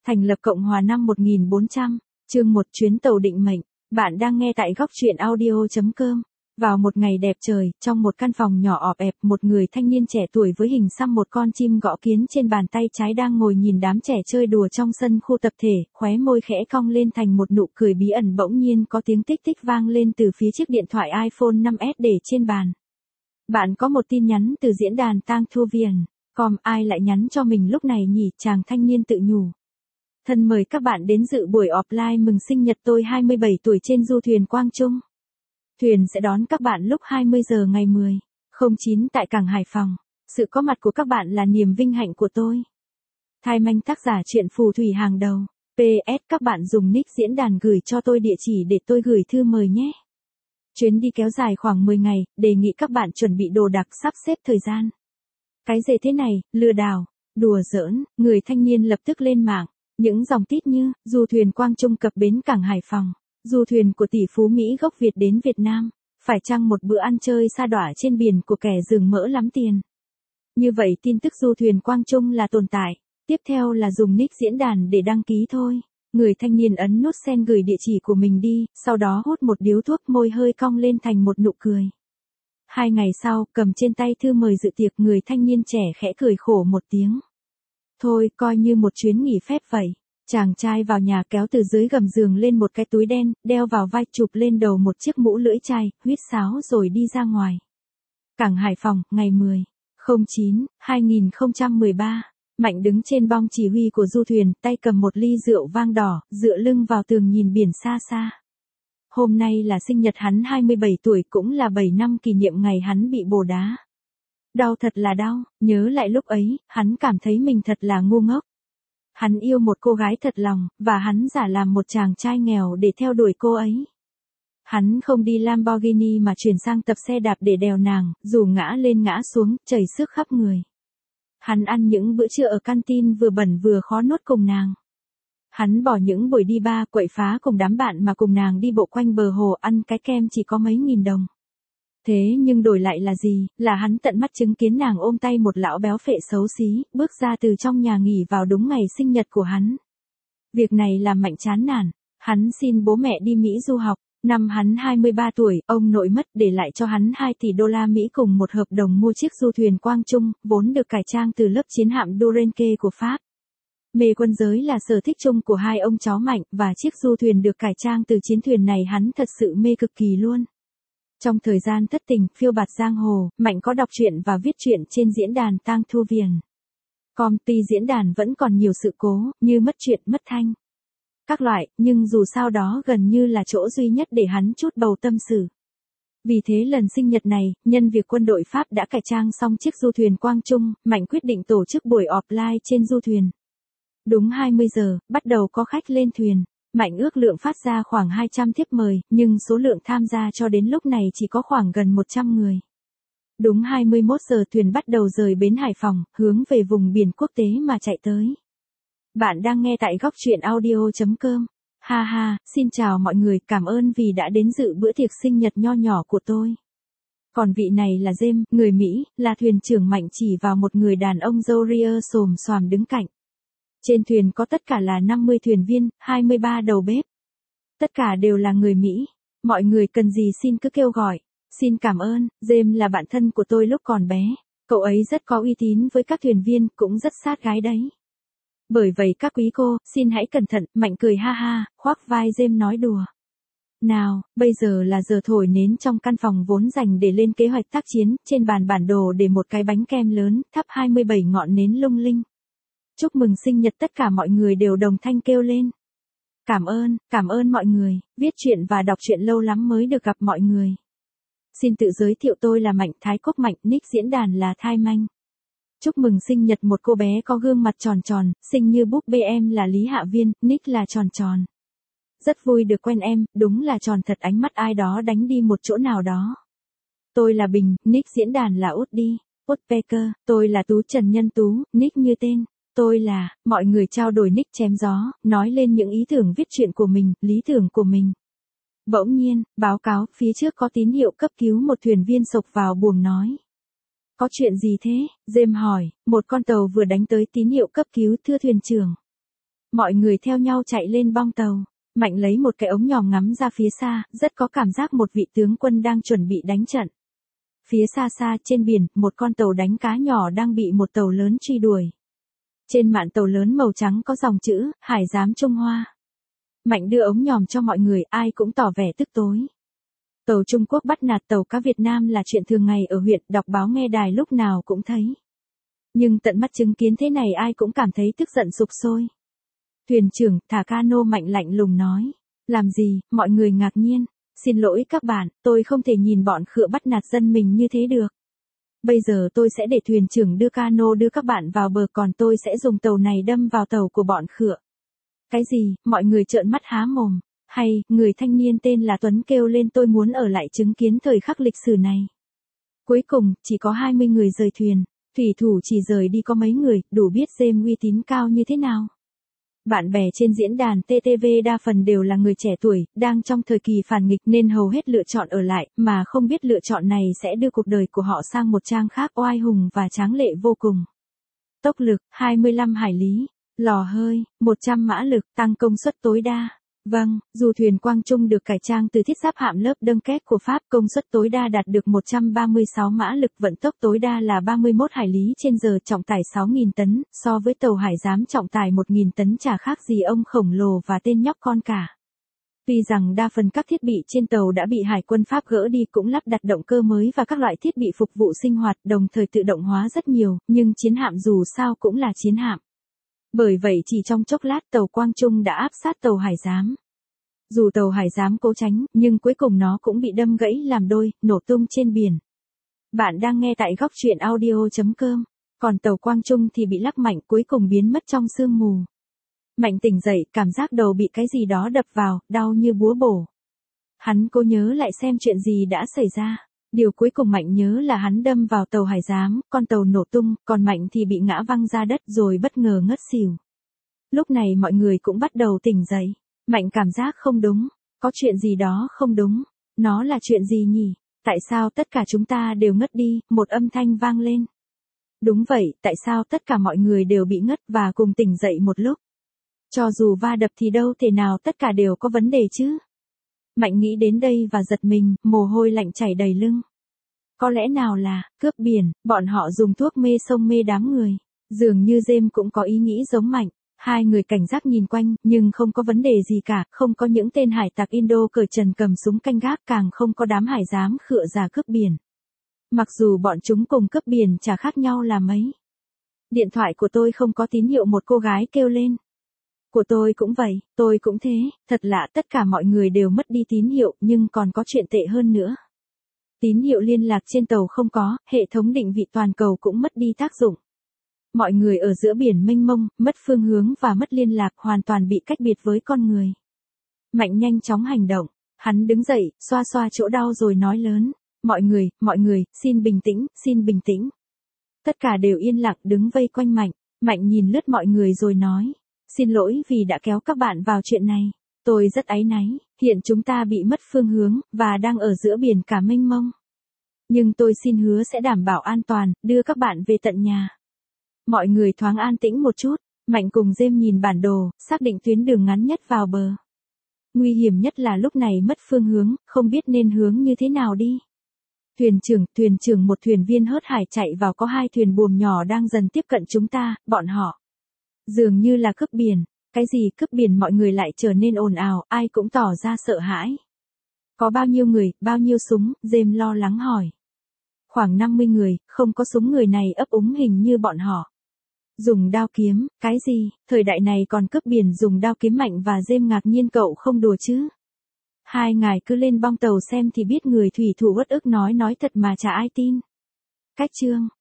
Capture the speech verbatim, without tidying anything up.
Thành lập Cộng hòa năm một nghìn bốn trăm, chương một chuyến tàu định mệnh. Bạn đang nghe tại góc truyện audio chấm com. Vào một ngày đẹp trời, trong một căn phòng nhỏ ọp ẹp, một người thanh niên trẻ tuổi với hình xăm một con chim gõ kiến trên bàn tay trái đang ngồi nhìn đám trẻ chơi đùa trong sân khu tập thể, khóe môi khẽ cong lên thành một nụ cười bí ẩn. Bỗng nhiên có tiếng tích tích vang lên từ phía chiếc điện thoại iPhone năm S để trên bàn. Bạn có một tin nhắn từ diễn đàn Tang Thu Viền. Com, ai lại nhắn cho mình lúc này nhỉ? Chàng thanh niên tự nhủ. Thân mời các bạn đến dự buổi offline mừng sinh nhật tôi hai mươi bảy tuổi trên du thuyền Quang Trung. Thuyền sẽ đón các bạn lúc hai mươi giờ ngày mười không chín tại cảng Hải Phòng. Sự có mặt của các bạn là niềm vinh hạnh của tôi. Thai Manh, tác giả truyện phù thủy hàng đầu. pê ét Các bạn dùng nick diễn đàn gửi cho tôi địa chỉ để tôi gửi thư mời nhé. Chuyến đi kéo dài khoảng mười ngày, đề nghị các bạn chuẩn bị đồ đạc, sắp xếp thời gian. Cái gì thế này, lừa đảo, đùa giỡn, người thanh niên lập tức lên mạng. Những dòng tít như, du thuyền Quang Trung cập bến cảng Hải Phòng, du thuyền của tỷ phú Mỹ gốc Việt đến Việt Nam, phải chăng một bữa ăn chơi sa đọa trên biển của kẻ rừng mỡ lắm tiền. Như vậy tin tức du thuyền Quang Trung là tồn tại, tiếp theo là dùng nick diễn đàn để đăng ký thôi. Người thanh niên ấn nút send gửi địa chỉ của mình đi, sau đó hút một điếu thuốc, môi hơi cong lên thành một nụ cười. Hai ngày sau, cầm trên tay thư mời dự tiệc, người thanh niên trẻ khẽ cười khổ một tiếng. Thôi, coi như một chuyến nghỉ phép vậy. Chàng trai vào nhà kéo từ dưới gầm giường lên một cái túi đen, đeo vào vai, chụp lên đầu một chiếc mũ lưỡi chai, huýt sáo rồi đi ra ngoài. Cảng Hải Phòng, ngày mười không chín hai nghìn không trăm mười ba. Mạnh đứng trên bong chỉ huy của du thuyền, tay cầm một ly rượu vang đỏ, dựa lưng vào tường nhìn biển xa xa. Hôm nay là sinh nhật hắn hai mươi bảy tuổi, cũng là bảy năm kỷ niệm ngày hắn bị bồ đá. Đau thật là đau, nhớ lại lúc ấy, hắn cảm thấy mình thật là ngu ngốc. Hắn yêu một cô gái thật lòng, và hắn giả làm một chàng trai nghèo để theo đuổi cô ấy. Hắn không đi Lamborghini mà chuyển sang tập xe đạp để đèo nàng, dù ngã lên ngã xuống, chảy xước khắp người. Hắn ăn những bữa trưa ở canteen vừa bẩn vừa khó nuốt cùng nàng. Hắn bỏ những buổi đi bar quậy phá cùng đám bạn mà cùng nàng đi bộ quanh bờ hồ ăn cái kem chỉ có mấy nghìn đồng. Thế nhưng đổi lại là gì, là hắn tận mắt chứng kiến nàng ôm tay một lão béo phệ xấu xí, bước ra từ trong nhà nghỉ vào đúng ngày sinh nhật của hắn. Việc này làm Mạnh chán nản, hắn xin bố mẹ đi Mỹ du học. Năm hắn hai mươi ba tuổi, ông nội mất để lại cho hắn hai tỷ đô la Mỹ cùng một hợp đồng mua chiếc du thuyền Quang Trung, vốn được cải trang từ lớp chiến hạm Durenque của Pháp. Mê quân giới là sở thích chung của hai ông cháu Mạnh, và chiếc du thuyền được cải trang từ chiến thuyền này hắn thật sự mê cực kỳ luôn. Trong thời gian thất tình, phiêu bạt giang hồ, Mạnh có đọc truyện và viết truyện trên diễn đàn Tang Thu Viền. Com, tuy diễn đàn vẫn còn nhiều sự cố, như mất truyện, mất thanh, các loại, nhưng dù sao đó gần như là chỗ duy nhất để hắn chút bầu tâm sự. Vì thế lần sinh nhật này, nhân việc quân đội Pháp đã cải trang xong chiếc du thuyền Quang Trung, Mạnh quyết định tổ chức buổi offline trên du thuyền. Đúng hai mươi giờ, bắt đầu có khách lên thuyền. Mạnh ước lượng phát ra khoảng hai trăm thiếp mời, nhưng số lượng tham gia cho đến lúc này chỉ có khoảng gần một trăm người. Đúng hai mươi mốt giờ thuyền bắt đầu rời bến Hải Phòng, hướng về vùng biển quốc tế mà chạy tới. Bạn đang nghe tại góc truyện audio chấm com. Ha ha, xin chào mọi người, cảm ơn vì đã đến dự bữa tiệc sinh nhật nho nhỏ của tôi. Còn vị này là James, người Mỹ, là thuyền trưởng. Mạnh chỉ vào một người đàn ông râu ria xồm xoàm đứng cạnh. Trên thuyền có tất cả là năm mươi thuyền viên, hai mươi ba đầu bếp. Tất cả đều là người Mỹ. Mọi người cần gì xin cứ kêu gọi. Xin cảm ơn, James là bạn thân của tôi lúc còn bé. Cậu ấy rất có uy tín với các thuyền viên, cũng rất sát gái đấy. Bởi vậy các quý cô, xin hãy cẩn thận. Mạnh cười ha ha, khoác vai James nói đùa. Nào, bây giờ là giờ thổi nến trong căn phòng vốn dành để lên kế hoạch tác chiến. Trên bàn bản đồ để một cái bánh kem lớn, thắp hai mươi bảy ngọn nến lung linh. Chúc mừng sinh nhật, tất cả mọi người đều đồng thanh kêu lên. Cảm ơn, cảm ơn mọi người, viết truyện và đọc truyện lâu lắm mới được gặp mọi người. Xin tự giới thiệu, tôi là Mạnh Thái Cốc Mạnh, nick diễn đàn là Thai Manh. Chúc mừng sinh nhật một cô bé có gương mặt tròn tròn, xinh như búp bê, em là Lý Hạ Viên, nick là tròn tròn. Rất vui được quen em, đúng là tròn thật, ánh mắt ai đó đánh đi một chỗ nào đó. Tôi là Bình, nick diễn đàn là Út đi, Út Pecker, tôi là Tú Trần Nhân Tú, nick như tên. Tôi là, mọi người trao đổi nick chém gió, nói lên những ý tưởng viết truyện của mình, lý tưởng của mình. Bỗng nhiên, báo cáo, phía trước có tín hiệu cấp cứu, một thuyền viên sộc vào buồng nói. Có chuyện gì thế? James hỏi, một con tàu vừa đánh tới, tín hiệu cấp cứu, thưa thuyền trưởng. Mọi người theo nhau chạy lên bong tàu. Mạnh lấy một cái ống nhòm ngắm ra phía xa, rất có cảm giác một vị tướng quân đang chuẩn bị đánh trận. Phía xa xa trên biển, một con tàu đánh cá nhỏ đang bị một tàu lớn truy đuổi. Trên mạn tàu lớn màu trắng có dòng chữ, Hải giám Trung Hoa. Mạnh đưa ống nhòm cho mọi người, ai cũng tỏ vẻ tức tối. Tàu Trung Quốc bắt nạt tàu cá Việt Nam là chuyện thường ngày ở huyện, đọc báo nghe đài lúc nào cũng thấy. Nhưng tận mắt chứng kiến thế này ai cũng cảm thấy tức giận sục sôi. Thuyền trưởng, thả cano, Mạnh lạnh lùng nói. Làm gì, mọi người ngạc nhiên. Xin lỗi các bạn, tôi không thể nhìn bọn khựa bắt nạt dân mình như thế được. Bây giờ tôi sẽ để thuyền trưởng đưa cano đưa các bạn vào bờ, còn tôi sẽ dùng tàu này đâm vào tàu của bọn khựa. Cái gì, mọi người trợn mắt há mồm. Hay, người thanh niên tên là Tuấn kêu lên, tôi muốn ở lại chứng kiến thời khắc lịch sử này. Cuối cùng, chỉ có hai mươi người rời thuyền. Thủy thủ chỉ rời đi có mấy người, đủ biết James uy tín cao như thế nào. Bạn bè trên diễn đàn tê tê vê đa phần đều là người trẻ tuổi, đang trong thời kỳ phản nghịch nên hầu hết lựa chọn ở lại, mà không biết lựa chọn này sẽ đưa cuộc đời của họ sang một trang khác oai hùng và tráng lệ vô cùng. Tốc lực, hai mươi lăm hải lý. Lò hơi, một trăm mã lực, tăng công suất tối đa. Vâng, dù thuyền Quang Trung được cải trang từ thiết giáp hạm lớp Dunkirk của Pháp, công suất tối đa đạt được một trăm ba mươi sáu mã lực, vận tốc tối đa là ba mươi mốt hải lý trên giờ, trọng tải sáu nghìn tấn, so với tàu Hải giám trọng tải một nghìn tấn chả khác gì ông khổng lồ và tên nhóc con cả. Tuy rằng đa phần các thiết bị trên tàu đã bị Hải quân Pháp gỡ đi, cũng lắp đặt động cơ mới và các loại thiết bị phục vụ sinh hoạt, đồng thời tự động hóa rất nhiều, nhưng chiến hạm dù sao cũng là chiến hạm. Bởi vậy chỉ trong chốc lát tàu Quang Trung đã áp sát tàu Hải giám. Dù tàu Hải giám cố tránh, nhưng cuối cùng nó cũng bị đâm gãy làm đôi, nổ tung trên biển. Bạn đang nghe tại góc truyện audio chấm com. Còn tàu Quang Trung thì bị lắc mạnh, cuối cùng biến mất trong sương mù. Mạnh tỉnh dậy, cảm giác đầu bị cái gì đó đập vào, đau như búa bổ. Hắn cố nhớ lại xem chuyện gì đã xảy ra. Điều cuối cùng Mạnh nhớ là hắn đâm vào tàu Hải giám, con tàu nổ tung, còn Mạnh thì bị ngã văng ra đất rồi bất ngờ ngất xỉu. Lúc này mọi người cũng bắt đầu tỉnh dậy. Mạnh cảm giác không đúng, có chuyện gì đó không đúng, nó là chuyện gì nhỉ? Tại sao tất cả chúng ta đều ngất đi? Một âm thanh vang lên. Đúng vậy, tại sao tất cả mọi người đều bị ngất và cùng tỉnh dậy một lúc? Cho dù va đập thì đâu thể nào tất cả đều có vấn đề chứ? Mạnh nghĩ đến đây và giật mình, mồ hôi lạnh chảy đầy lưng. Có lẽ nào là cướp biển, bọn họ dùng thuốc mê sông mê đám người. Dường như James cũng có ý nghĩ giống Mạnh. Hai người cảnh giác nhìn quanh, nhưng không có vấn đề gì cả, không có những tên hải tặc Indo cởi trần cầm súng canh gác, càng không có đám hải giám khựa già cướp biển. Mặc dù bọn chúng cùng cướp biển chả khác nhau là mấy. Điện thoại của tôi không có tín hiệu, một cô gái kêu lên. Của tôi cũng vậy, tôi cũng thế, thật lạ, tất cả mọi người đều mất đi tín hiệu, nhưng còn có chuyện tệ hơn nữa. Tín hiệu liên lạc trên tàu không có, hệ thống định vị toàn cầu cũng mất đi tác dụng. Mọi người ở giữa biển mênh mông, mất phương hướng và mất liên lạc, hoàn toàn bị cách biệt với con người. Mạnh nhanh chóng hành động, hắn đứng dậy, xoa xoa chỗ đau rồi nói lớn. Mọi người, mọi người, xin bình tĩnh, xin bình tĩnh. Tất cả đều yên lặng đứng vây quanh Mạnh. Mạnh nhìn lướt mọi người rồi nói. Xin lỗi vì đã kéo các bạn vào chuyện này. Tôi rất áy náy, hiện chúng ta bị mất phương hướng, và đang ở giữa biển cả mênh mông. Nhưng tôi xin hứa sẽ đảm bảo an toàn, đưa các bạn về tận nhà. Mọi người thoáng an tĩnh một chút, Mạnh cùng James nhìn bản đồ, xác định tuyến đường ngắn nhất vào bờ. Nguy hiểm nhất là lúc này mất phương hướng, không biết nên hướng như thế nào đi. Thuyền trưởng, thuyền trưởng, một thuyền viên hớt hải chạy vào, có hai thuyền buồm nhỏ đang dần tiếp cận chúng ta, bọn họ dường như là cướp biển. Cái gì cướp biển? Mọi người lại trở nên ồn ào, ai cũng tỏ ra sợ hãi. Có bao nhiêu người, bao nhiêu súng? James lo lắng hỏi. Khoảng năm mươi người, không có súng, người này ấp úng hình như bọn họ dùng đao kiếm. Cái gì, thời đại này còn cướp biển dùng đao kiếm? Mạnh và James ngạc nhiên, cậu không đùa chứ? Hai ngài cứ lên bong tàu xem thì biết, người thủy thủ uất ức nói nói thật mà chả ai tin. Cách chương